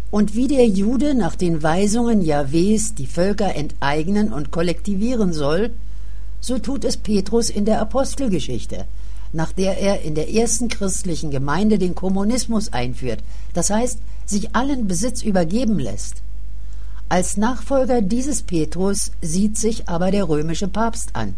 Und wie der Jude nach den Weisungen Jahwes die Völker enteignen und kollektivieren soll, so tut es Petrus in der Apostelgeschichte, nach der er in der ersten christlichen Gemeinde den Kommunismus einführt, das heißt, sich allen Besitz übergeben lässt. Als Nachfolger dieses Petrus sieht sich aber der römische Papst an.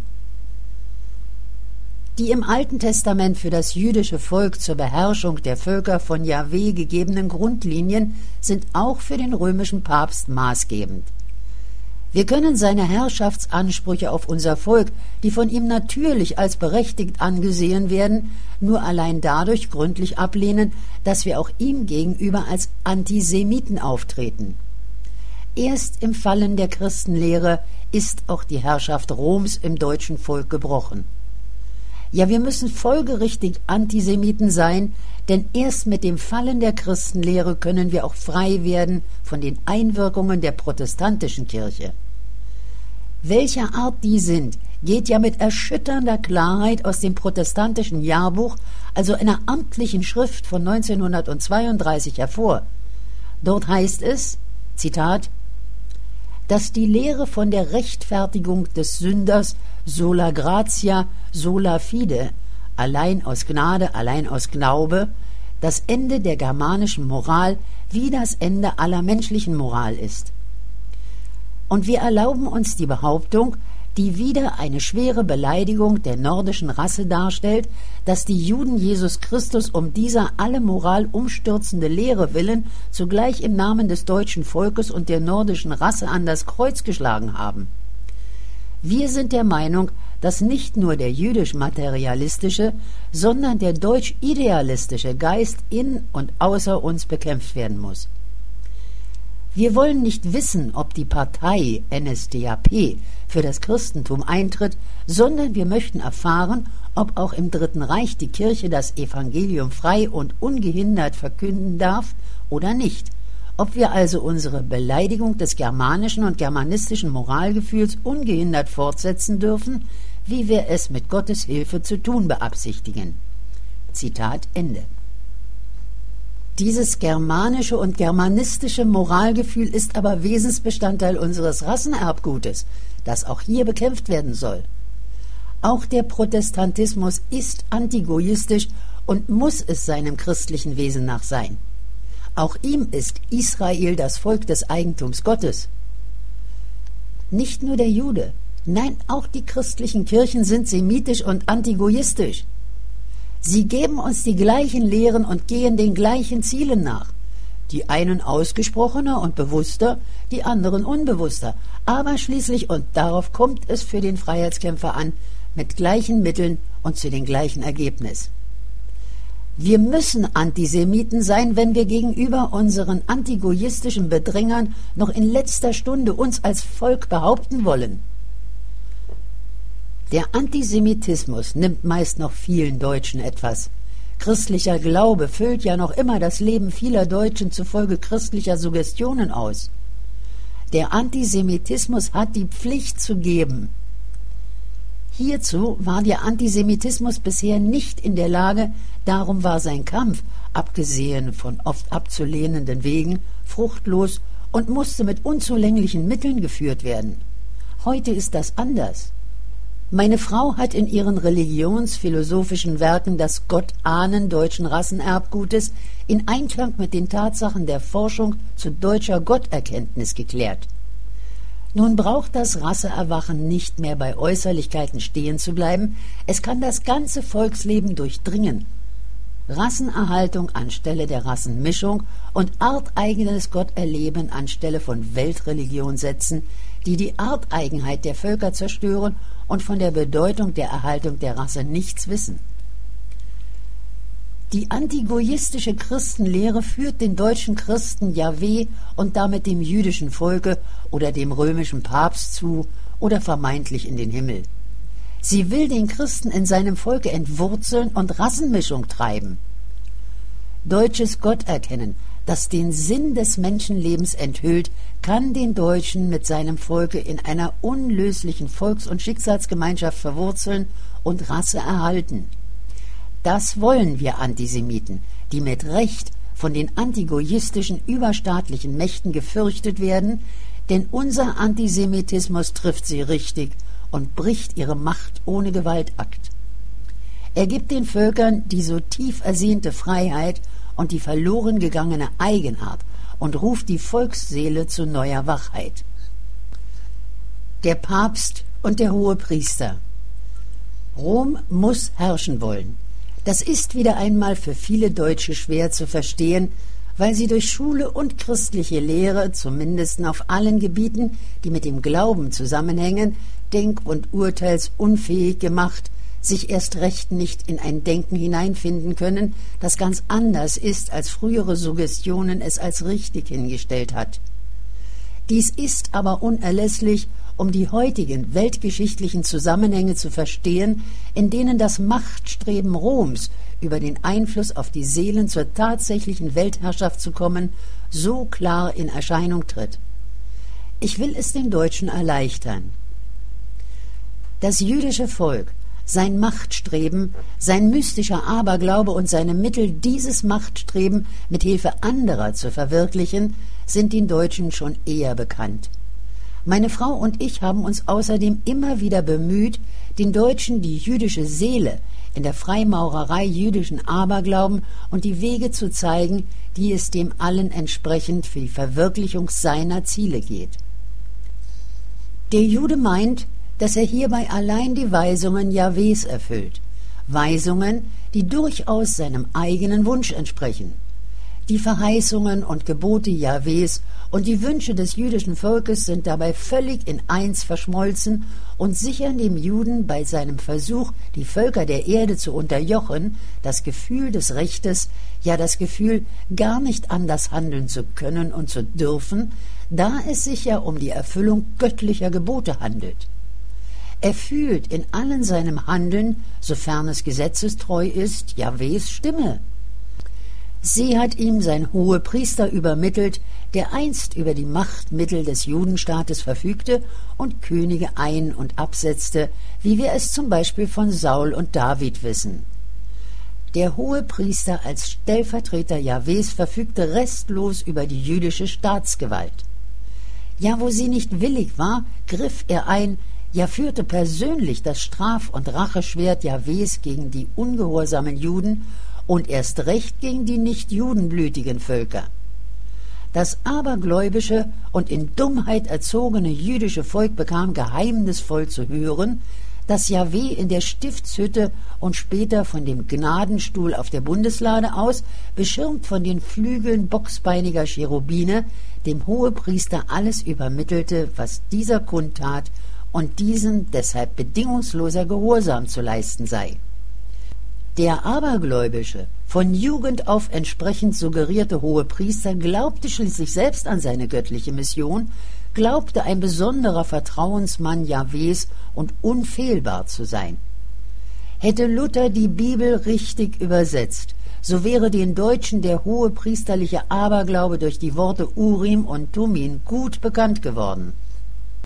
Die im Alten Testament für das jüdische Volk zur Beherrschung der Völker von Jahwe gegebenen Grundlinien sind auch für den römischen Papst maßgebend. Wir können seine Herrschaftsansprüche auf unser Volk, die von ihm natürlich als berechtigt angesehen werden, nur allein dadurch gründlich ablehnen, dass wir auch ihm gegenüber als Antisemiten auftreten. Erst im Fallen der Christenlehre ist auch die Herrschaft Roms im deutschen Volk gebrochen. Ja, wir müssen folgerichtig Antisemiten sein, denn erst mit dem Fallen der Christenlehre können wir auch frei werden von den Einwirkungen der protestantischen Kirche. Welcher Art die sind, geht ja mit erschütternder Klarheit aus dem protestantischen Jahrbuch, also einer amtlichen Schrift von 1932 hervor. Dort heißt es, Zitat, dass die Lehre von der Rechtfertigung des Sünders sola gratia, sola fide, allein aus Gnade, allein aus Glaube, das Ende der germanischen Moral wie das Ende aller menschlichen Moral ist. Und wir erlauben uns die Behauptung, die wieder eine schwere Beleidigung der nordischen Rasse darstellt, dass die Juden Jesus Christus um dieser alle Moral umstürzende Lehre willen zugleich im Namen des deutschen Volkes und der nordischen Rasse an das Kreuz geschlagen haben. Wir sind der Meinung, dass nicht nur der jüdisch-materialistische, sondern der deutsch-idealistische Geist in und außer uns bekämpft werden muss. Wir wollen nicht wissen, ob die Partei NSDAP für das Christentum eintritt, sondern wir möchten erfahren, ob auch im Dritten Reich die Kirche das Evangelium frei und ungehindert verkünden darf oder nicht. Ob wir also unsere Beleidigung des germanischen und germanistischen Moralgefühls ungehindert fortsetzen dürfen, wie wir es mit Gottes Hilfe zu tun beabsichtigen. Zitat Ende. Dieses germanische und germanistische Moralgefühl ist aber Wesensbestandteil unseres Rassenerbgutes, das auch hier bekämpft werden soll. Auch der Protestantismus ist antigoistisch und muss es seinem christlichen Wesen nach sein. Auch ihm ist Israel das Volk des Eigentums Gottes. Nicht nur der Jude, nein, auch die christlichen Kirchen sind semitisch und antigoistisch. Sie geben uns die gleichen Lehren und gehen den gleichen Zielen nach. Die einen ausgesprochener und bewusster, die anderen unbewusster, aber schließlich, und darauf kommt es für den Freiheitskämpfer an, mit gleichen Mitteln und zu dem gleichen Ergebnis. Wir müssen Antisemiten sein, wenn wir gegenüber unseren antigoistischen Bedrängern noch in letzter Stunde uns als Volk behaupten wollen. Der Antisemitismus nimmt meist noch vielen Deutschen etwas. Christlicher Glaube füllt ja noch immer das Leben vieler Deutschen zufolge christlicher Suggestionen aus. Der Antisemitismus hat die Pflicht zu geben. Hierzu war der Antisemitismus bisher nicht in der Lage, darum war sein Kampf, abgesehen von oft abzulehnenden Wegen, fruchtlos und musste mit unzulänglichen Mitteln geführt werden. Heute ist das anders. Meine Frau hat in ihren religionsphilosophischen Werken das Gottahnen deutschen Rassenerbgutes in Einklang mit den Tatsachen der Forschung zu deutscher Gotterkenntnis geklärt. Nun braucht das Rasseerwachen nicht mehr bei Äußerlichkeiten stehen zu bleiben, es kann das ganze Volksleben durchdringen. Rassenerhaltung anstelle der Rassenmischung und arteigenes Gotterleben anstelle von Weltreligion setzen, die die Arteigenheit der Völker zerstören und von der Bedeutung der Erhaltung der Rasse nichts wissen. Die antigoistische Christenlehre führt den deutschen Christen Jahwe und damit dem jüdischen Volke oder dem römischen Papst zu oder vermeintlich in den Himmel. Sie will den Christen in seinem Volke entwurzeln und Rassenmischung treiben. Deutsches Gotterkennen, das den Sinn des Menschenlebens enthüllt, kann den Deutschen mit seinem Volke in einer unlöslichen Volks- und Schicksalsgemeinschaft verwurzeln und Rasse erhalten. Das wollen wir Antisemiten, die mit Recht von den antigoyistischen überstaatlichen Mächten gefürchtet werden, denn unser Antisemitismus trifft sie richtig und bricht ihre Macht ohne Gewaltakt. Er gibt den Völkern die so tief ersehnte Freiheit und die verloren gegangene Eigenart und ruft die Volksseele zu neuer Wachheit. Der Papst und der Hohepriester. Rom muss herrschen wollen. Das ist wieder einmal für viele Deutsche schwer zu verstehen, weil sie durch Schule und christliche Lehre, zumindest auf allen Gebieten, die mit dem Glauben zusammenhängen, denk- und urteilsunfähig gemacht, sich erst recht nicht in ein Denken hineinfinden können, das ganz anders ist, als frühere Suggestionen es als richtig hingestellt hat. Dies ist aber unerlässlich, um die heutigen weltgeschichtlichen Zusammenhänge zu verstehen, in denen das Machtstreben Roms, über den Einfluss auf die Seelen zur tatsächlichen Weltherrschaft zu kommen, so klar in Erscheinung tritt. Ich will es den Deutschen erleichtern. Das jüdische Volk, sein Machtstreben, sein mystischer Aberglaube und seine Mittel, dieses Machtstreben mit Hilfe anderer zu verwirklichen, sind den Deutschen schon eher bekannt. Meine Frau und ich haben uns außerdem immer wieder bemüht, den Deutschen die jüdische Seele in der Freimaurerei jüdischen Aberglauben und die Wege zu zeigen, die es dem allen entsprechend für die Verwirklichung seiner Ziele geht. Der Jude meint, dass er hierbei allein die Weisungen Jahwes erfüllt, Weisungen, die durchaus seinem eigenen Wunsch entsprechen. Die Verheißungen und Gebote Jahwes und die Wünsche des jüdischen Volkes sind dabei völlig in eins verschmolzen und sichern dem Juden bei seinem Versuch, die Völker der Erde zu unterjochen, das Gefühl des Rechtes, ja das Gefühl, gar nicht anders handeln zu können und zu dürfen, da es sich ja um die Erfüllung göttlicher Gebote handelt. Er fühlt in allen seinem Handeln, sofern es gesetzestreu ist, Jahwes Stimme. Sie hat ihm sein Hohepriester übermittelt, der einst über die Machtmittel des Judenstaates verfügte und Könige ein- und absetzte, wie wir es zum Beispiel von Saul und David wissen. Der Hohepriester als Stellvertreter Jahwes verfügte restlos über die jüdische Staatsgewalt. Ja, wo sie nicht willig war, griff er ein, ja führte persönlich das Straf- und Racheschwert Jahwes gegen die ungehorsamen Juden und erst recht gegen die nicht judenblütigen Völker. Das abergläubische und in Dummheit erzogene jüdische Volk bekam geheimnisvoll zu hören, dass Jahwe in der Stiftshütte und später von dem Gnadenstuhl auf der Bundeslade aus, beschirmt von den Flügeln bocksbeiniger Cherubine, dem Hohepriester alles übermittelte, was dieser kundtat, und diesem deshalb bedingungsloser Gehorsam zu leisten sei. Der abergläubische, von Jugend auf entsprechend suggerierte Hohepriester glaubte schließlich selbst an seine göttliche Mission, glaubte ein besonderer Vertrauensmann Jahwes und unfehlbar zu sein. Hätte Luther die Bibel richtig übersetzt, so wäre den Deutschen der hohepriesterliche Aberglaube durch die Worte Urim und Tummin gut bekannt geworden.